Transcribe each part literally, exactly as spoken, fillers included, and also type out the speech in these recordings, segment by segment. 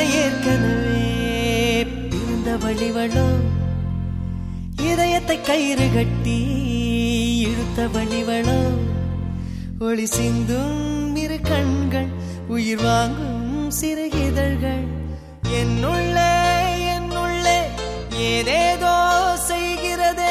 ஏற்கனவே பிறந்த வழிவளோ இதயத்தை கயிறு கட்டி இழுத்த வழிவளோ ஒளி சிந்தும் இரு கண்கள் உயிர் வாங்கும் சிறு இதழ்கள் என்னுள்ளே என்னுள்ளே ஏதேதோ செய்கிறதே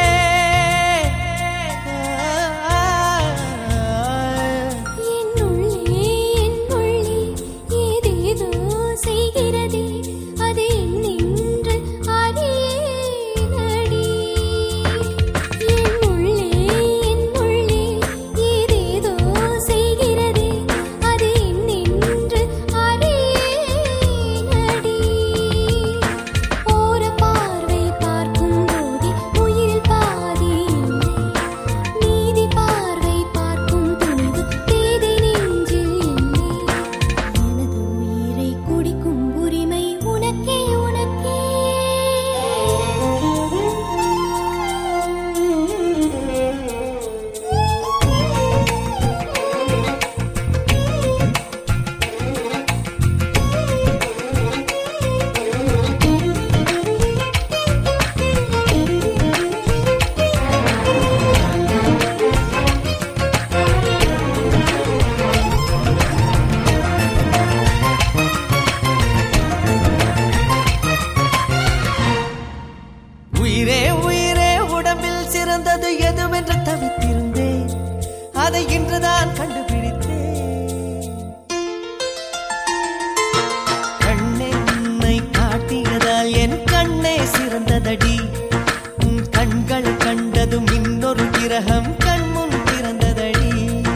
உயிரே உயிரே உடம்பில் சிறந்தது எதுவென்று தவித்திருந்தேன் அதை இன்றுதான் கண்டுபிடித்தேன் கண்ணென்னை காட்டியதால் என் கண்ணே சிறந்ததடி உன் கண்கள் கண்டதும் இன்னொரு கிரகம் கண்முன் பிறந்ததடி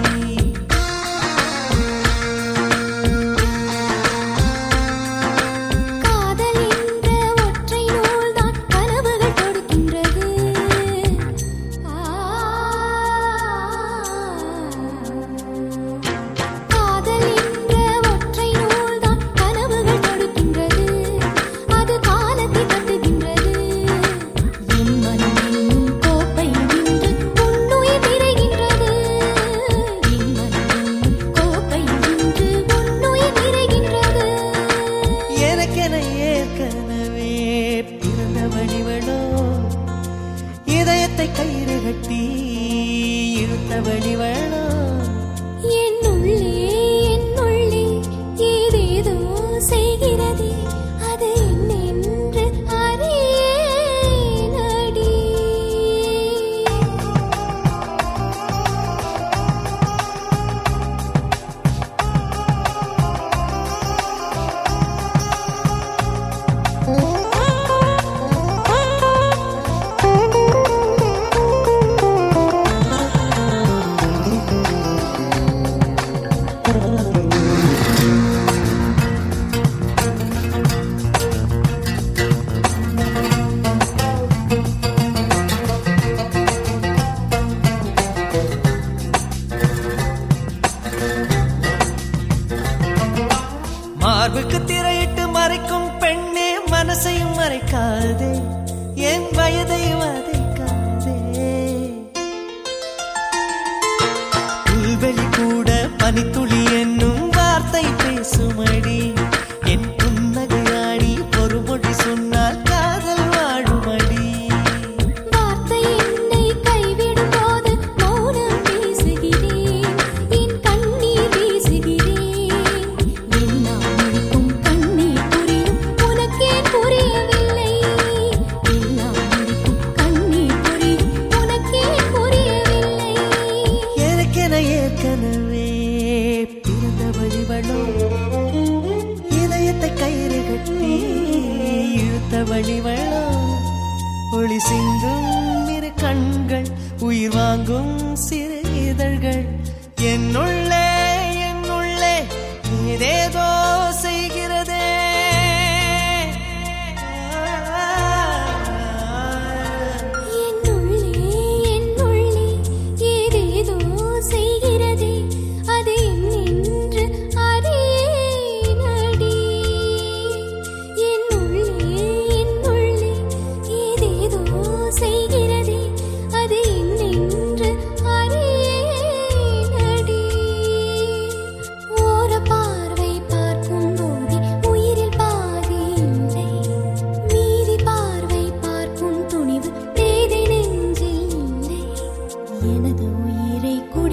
இதயத்தை கயிறு கட்டி இழுத்த வழிவளோ என்னுள்ளே என்னுள்ளே ஏதேதோ செய்கிறதே அது என்னென்று அறியேனடி மார்புக்கு திரையிட்டு மறைக்கும் பெண்ணே மனசையும் மறைக்காதே என் வயதை வதைக்காதே புல்வெளி கூட பனித்துளி என்னும் வார்த்தை பேசுமடி என் புன்னகையாடி ஒரு மொழி சொன்னால் காதல் வாழுமடி வார்த்தை என்னை கைவிடும் போது மௌனம் பேசுகிறேன் என் கண்ணீர் வீசுகிறேன் எல்லாம் முடிக்கும் கண்ணீர் புரியும் உனக்கே புரியவில்லை எல்லாம் முடிக்கும் கண்ணீர் புரியும் உனக்கே புரியவில்லை எனக்கென ஏற்கனவே பிறந்த வழிவளோ இதயத்தை கயிறு கட்டி இழுத்த வழிவளோ ஒளி சிந்தும் இரு கண்கள் உயிர் வாங்கும் சிறு இதழ்கள் என்னுள்ளே என்னுள்ளே ஏதேதோ செய்கிறதே என்னுள்ளே என்னுள்ளே ஏதேதோ செய்கிறதே அது என்னென்று அறியேனடி என்னுள்ளே என்னுள்ளே ஏதேதோ செய்கிறதே அது என்னென்று அறியேனடி ஓர பார்வை உயிரை கொடு